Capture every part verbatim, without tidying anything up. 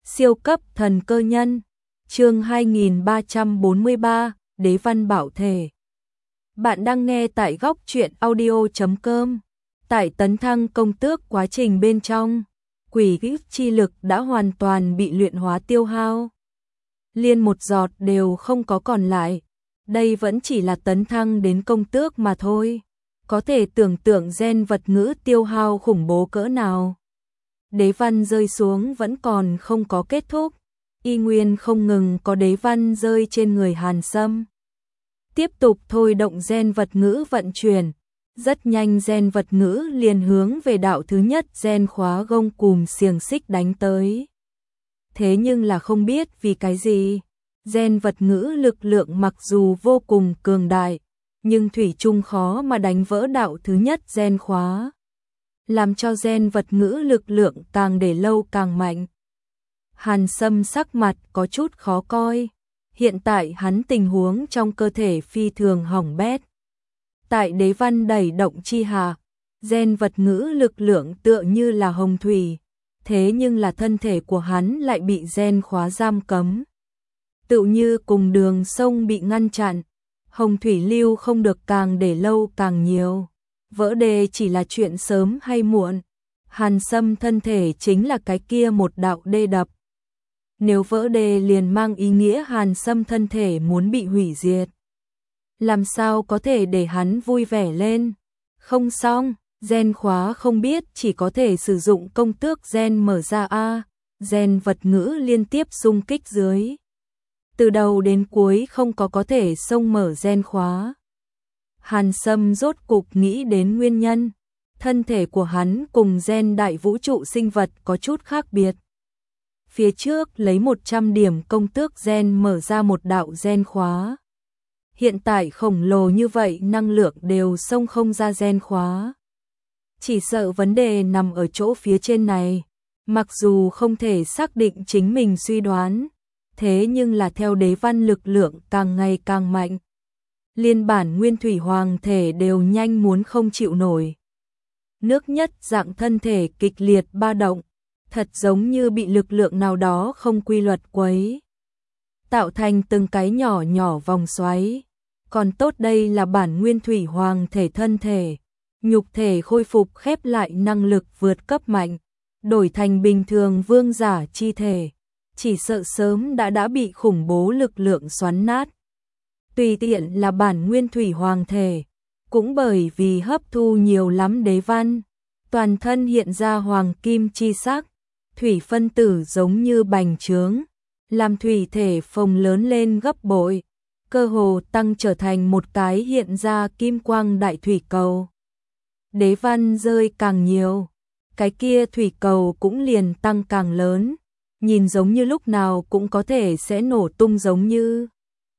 Siêu cấp thần cơ nhân, chương hai nghìn ba trăm bốn mươi ba, Đế văn bảo thể. Bạn đang nghe tại góc truyện audio chấm com. Tại tấn thăng công tước quá trình bên trong, quỷ kíp chi lực đã hoàn toàn bị luyện hóa tiêu hao. Liên một giọt đều không có còn lại. Đây vẫn chỉ là tấn thăng đến công tước mà thôi. Có thể tưởng tượng gen vật ngữ tiêu hao khủng bố cỡ nào. Đế văn rơi xuống vẫn còn không có kết thúc, y nguyên không ngừng có đế văn rơi trên người Hàn Sâm. Tiếp tục thôi động gen vật ngữ vận chuyển, rất nhanh gen vật ngữ liền hướng về đạo thứ nhất gen khóa gông cùm xiềng xích đánh tới. Thế nhưng là không biết vì cái gì, gen vật ngữ lực lượng mặc dù vô cùng cường đại, nhưng thủy chung khó mà đánh vỡ đạo thứ nhất gen khóa, làm cho gen vật ngữ lực lượng càng để lâu càng mạnh. Hàn Sâm sắc mặt có chút khó coi, hiện tại hắn tình huống trong cơ thể phi thường hỏng bét. Tại đế văn đẩy động chi hạ, gen vật ngữ lực lượng tựa như là hồng thủy, thế nhưng là thân thể của hắn lại bị gen khóa giam cấm. Tựu như cùng đường sông bị ngăn chặn, hồng thủy lưu không được càng để lâu càng nhiều. Vỡ đê chỉ là chuyện sớm hay muộn, Hàn Sâm thân thể chính là cái kia một đạo đê đập. Nếu vỡ đê liền mang ý nghĩa Hàn Sâm thân thể muốn bị hủy diệt. Làm sao có thể để hắn vui vẻ lên? Không xong, gen khóa không biết chỉ có thể sử dụng công tước gen mở ra a, gen vật ngữ liên tiếp xung kích dưới. Từ đầu đến cuối không có có thể xông mở gen khóa. Hàn Sâm rốt cục nghĩ đến nguyên nhân, thân thể của hắn cùng gen đại vũ trụ sinh vật có chút khác biệt. Phía trước lấy một trăm điểm công tước gen mở ra một đạo gen khóa. Hiện tại khổng lồ như vậy năng lượng đều xông không ra gen khóa. Chỉ sợ vấn đề nằm ở chỗ phía trên này, mặc dù không thể xác định chính mình suy đoán, thế nhưng là theo đế văn lực lượng càng ngày càng mạnh. Liên bản nguyên thủy hoàng thể đều nhanh muốn không chịu nổi. Nước nhất dạng thân thể kịch liệt ba động, thật giống như bị lực lượng nào đó không quy luật quấy, tạo thành từng cái nhỏ nhỏ vòng xoáy. Còn tốt đây là bản nguyên thủy hoàng thể thân thể, nhục thể khôi phục khép lại năng lực vượt cấp mạnh, đổi thành bình thường vương giả chi thể, chỉ sợ sớm đã đã bị khủng bố lực lượng xoắn nát. Tùy tiện là bản nguyên thủy hoàng thể, cũng bởi vì hấp thu nhiều lắm đế văn, toàn thân hiện ra hoàng kim chi sắc, thủy phân tử giống như bành trướng, làm thủy thể phồng lớn lên gấp bội, cơ hồ tăng trở thành một cái hiện ra kim quang đại thủy cầu. Đế văn rơi càng nhiều, cái kia thủy cầu cũng liền tăng càng lớn, nhìn giống như lúc nào cũng có thể sẽ nổ tung giống như.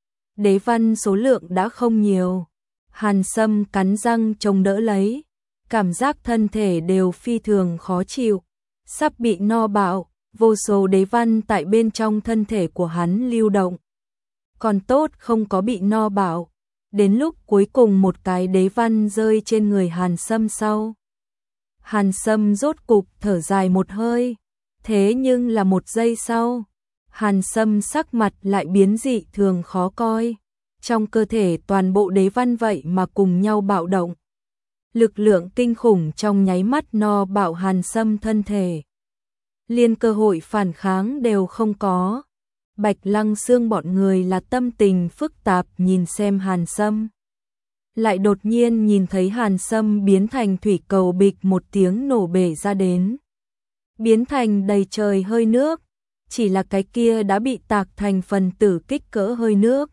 Đế văn số lượng đã không nhiều, Hàn Sâm cắn răng chống đỡ lấy, cảm giác thân thể đều phi thường khó chịu, sắp bị no bạo, vô số đế văn tại bên trong thân thể của hắn lưu động. Còn tốt không có bị no bạo, đến lúc cuối cùng một cái đế văn rơi trên người Hàn Sâm sau. Hàn Sâm rốt cục thở dài một hơi, thế nhưng là một giây sau, Hàn Sâm sắc mặt lại biến dị thường khó coi, trong cơ thể toàn bộ đế văn vậy mà cùng nhau bạo động. Lực lượng kinh khủng trong nháy mắt no bạo Hàn Sâm thân thể. Liên cơ hội phản kháng đều không có. Bạch Lăng Xương bọn người là tâm tình phức tạp nhìn xem Hàn Sâm. Lại đột nhiên nhìn thấy Hàn Sâm biến thành thủy cầu bịch một tiếng nổ bể ra đến. Biến thành đầy trời hơi nước, chỉ là cái kia đã bị tạc thành phần tử kích cỡ hơi nước.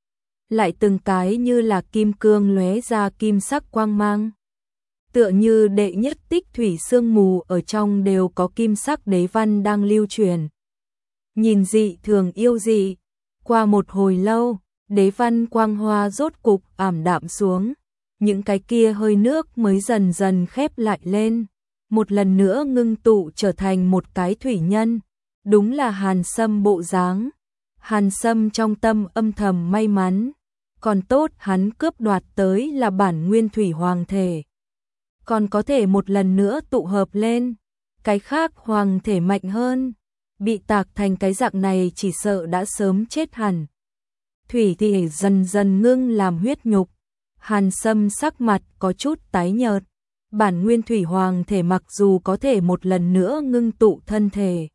Lại từng cái như là kim cương lóe ra kim sắc quang mang. Tựa như đệ nhất tích thủy sương mù ở trong đều có kim sắc đế văn đang lưu truyền. Nhìn dị thường yêu dị, qua một hồi lâu, đế văn quang hoa rốt cục ảm đạm xuống, những cái kia hơi nước mới dần dần khép lại lên, một lần nữa ngưng tụ trở thành một cái thủy nhân, đúng là Hàn Sâm bộ dáng. Hàn Sâm trong tâm âm thầm may mắn, còn tốt hắn cướp đoạt tới là bản nguyên thủy hoàng thể, còn có thể một lần nữa tụ hợp lên, cái khác hoàng thể mạnh hơn. bị tạc thành cái dạng này chỉ sợ đã sớm chết hẳn. Thủy thì dần dần ngưng làm huyết nhục, Hàn Sâm sắc mặt có chút tái nhợt. Bản nguyên thủy hoàng thể mặc dù có thể một lần nữa ngưng tụ thân thể,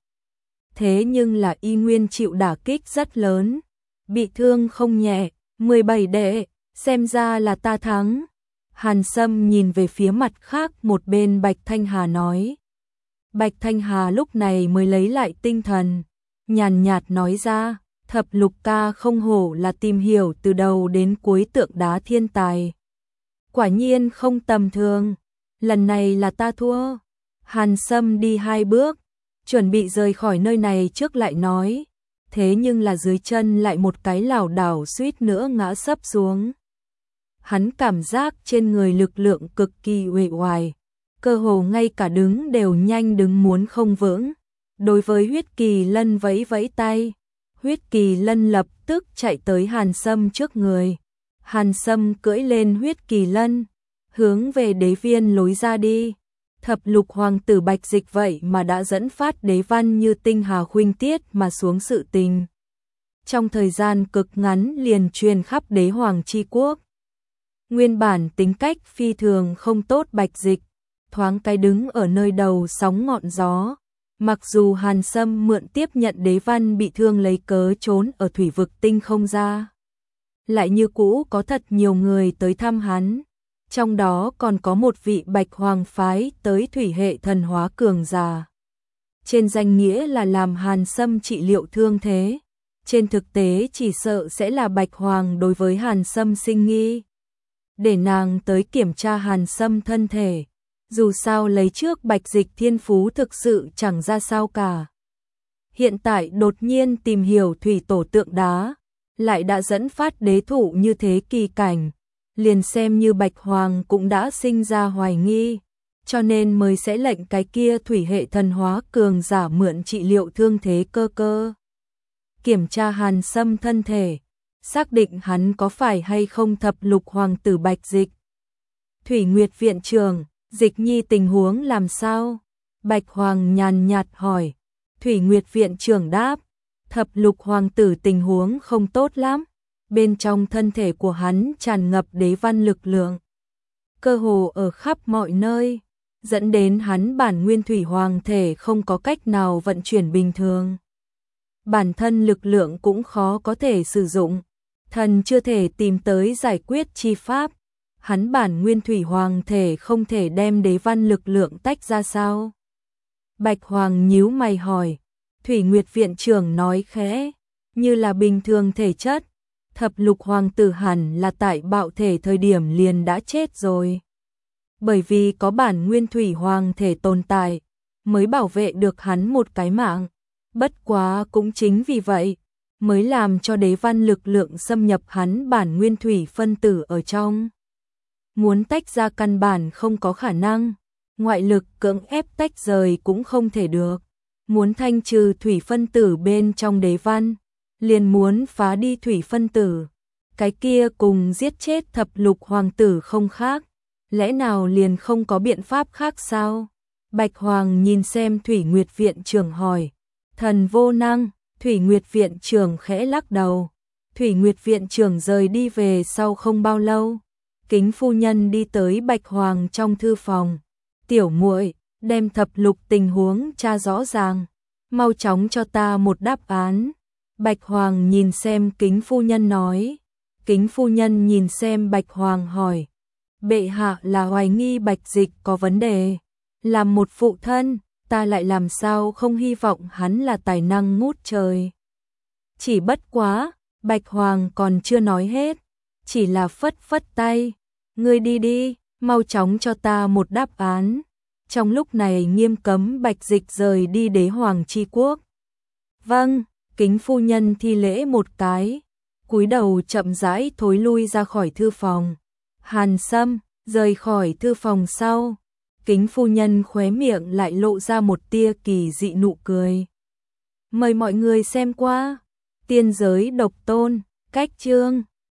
thế nhưng là y nguyên chịu đả kích rất lớn, bị thương không nhẹ. mười bảy đệ, xem ra là ta thắng. Hàn Sâm nhìn về phía mặt khác một bên Bạch Thanh Hà nói. Bạch Thanh Hà lúc này mới lấy lại tinh thần, nhàn nhạt nói ra, Thập Lục ca không hổ là tìm hiểu từ đầu đến cuối tượng đá thiên tài. Quả nhiên không tầm thường, lần này là ta thua. Hàn Sâm đi hai bước, chuẩn bị rời khỏi nơi này trước lại nói, thế nhưng là dưới chân lại một cái lảo đảo suýt nữa ngã sấp xuống. Hắn cảm giác trên người lực lượng cực kỳ uể oải, cơ hồ ngay cả đứng đều nhanh đứng muốn không vững. Đối với Huyết Kỳ Lân vẫy vẫy tay, Huyết Kỳ Lân lập tức chạy tới Hàn Sâm trước người. Hàn Sâm cưỡi lên Huyết Kỳ Lân, hướng về đế viên lối ra đi. Thập Lục hoàng tử Bạch Dịch vậy mà đã dẫn phát đế văn như tinh hà khuynh tiết mà xuống sự tình. Trong thời gian cực ngắn liền truyền khắp đế hoàng chi quốc. Nguyên bản tính cách phi thường không tốt Bạch Dịch, thoáng cái đứng ở nơi đầu sóng ngọn gió. Mặc dù Hàn Sâm mượn tiếp nhận đế văn bị thương lấy cớ trốn ở thủy vực tinh không ra, lại như cũ có thật nhiều người tới thăm hắn. Trong đó còn có một vị Bạch Hoàng phái tới thủy hệ thần hóa cường giả. Trên danh nghĩa là làm Hàn Sâm trị liệu thương thế, trên thực tế chỉ sợ sẽ là Bạch Hoàng đối với Hàn Sâm sinh nghi, để nàng tới kiểm tra Hàn Sâm thân thể. Dù sao lấy trước Bạch Dịch thiên phú thực sự chẳng ra sao cả. Hiện tại đột nhiên tìm hiểu thủy tổ tượng đá, lại đã dẫn phát đế thủ như thế kỳ cảnh, liền xem như Bạch Hoàng cũng đã sinh ra hoài nghi, cho nên mới sẽ lệnh cái kia thủy hệ thần hóa cường giả mượn trị liệu thương thế cơ cơ. Kiểm tra Hàn Sâm thân thể, xác định hắn có phải hay không Thập Lục hoàng tử Bạch Dịch. Thủy Nguyệt viện trưởng, Dịch Nhi tình huống làm sao? Bạch Hoàng nhàn nhạt hỏi. Thủy Nguyệt viện trưởng đáp, Thập Lục hoàng tử tình huống không tốt lắm. Bên trong thân thể của hắn tràn ngập đế văn lực lượng, cơ hồ ở khắp mọi nơi, dẫn đến hắn bản nguyên thủy hoàng thể không có cách nào vận chuyển bình thường. Bản thân lực lượng cũng khó có thể sử dụng, thần chưa thể tìm tới giải quyết chi pháp. Hắn bản nguyên thủy hoàng thể không thể đem đế văn lực lượng tách ra sao? Bạch Hoàng nhíu mày hỏi. Thủy Nguyệt viện trưởng nói khẽ, như là bình thường thể chất, Thập Lục hoàng tử hẳn là tại bạo thể thời điểm liền đã chết rồi. Bởi vì có bản nguyên thủy hoàng thể tồn tại, mới bảo vệ được hắn một cái mạng. Bất quá cũng chính vì vậy, mới làm cho đế văn lực lượng xâm nhập hắn bản nguyên thủy phân tử ở trong. Muốn tách ra căn bản không có khả năng, ngoại lực cưỡng ép tách rời cũng không thể được. Muốn thanh trừ thủy phân tử bên trong đế văn, liền muốn phá đi thủy phân tử. Cái kia cùng giết chết Thập Lục hoàng tử không khác, lẽ nào liền không có biện pháp khác sao? Bạch Hoàng nhìn xem Thủy Nguyệt viện trưởng hỏi. Thần vô năng. Thủy Nguyệt viện trưởng khẽ lắc đầu. Thủy Nguyệt viện trưởng rời đi về sau không bao lâu, Kính phu nhân đi tới Bạch Hoàng trong thư phòng. Tiểu muội, đem Thập Lục tình huống tra rõ ràng, mau chóng cho ta một đáp án. Bạch Hoàng nhìn xem Kính phu nhân nói. Kính phu nhân nhìn xem Bạch Hoàng hỏi. Bệ hạ là hoài nghi Bạch Dịch có vấn đề. Làm một phụ thân, ta lại làm sao không hy vọng hắn là tài năng ngút trời. Chỉ bất quá, Bạch Hoàng còn chưa nói hết, chỉ là phất phất tay. Ngươi đi đi, mau chóng cho ta một đáp án. Trong lúc này nghiêm cấm Bạch Dịch rời đi đế hoàng chi quốc. Vâng, Kính phu nhân thi lễ một cái, cúi đầu chậm rãi thối lui ra khỏi thư phòng. Hàn Sâm rời khỏi thư phòng sau, Kính phu nhân khóe miệng lại lộ ra một tia kỳ dị nụ cười. Mời mọi người xem qua Tiên giới độc tôn, cách chương